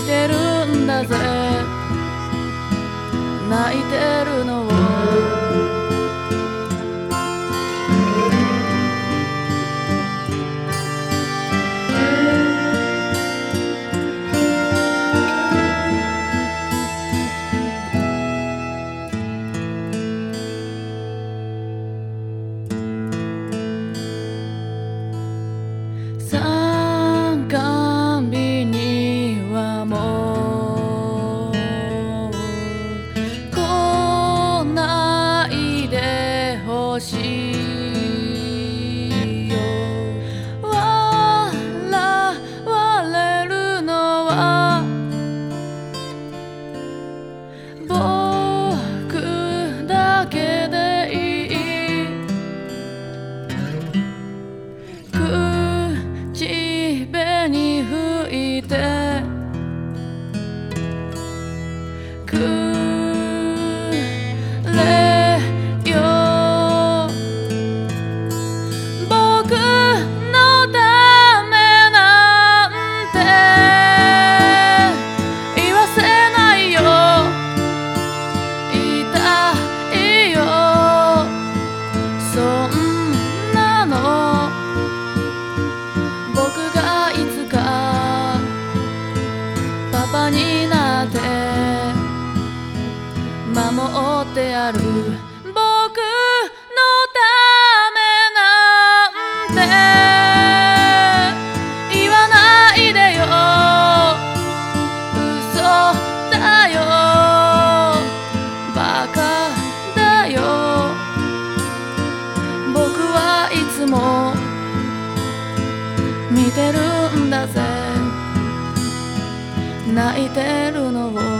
てるんだぜ泣いてるのを参観日にはもう来ないでほしいよ笑われるのは僕だけでいい口紅吹いてくれよ僕のためなんて言わせないよ痛いよそんなの僕がいつかパパになって守ってやる僕のためなんて言わないでよ嘘だよバカだよ僕はいつも見てるんだぜ泣いてるのを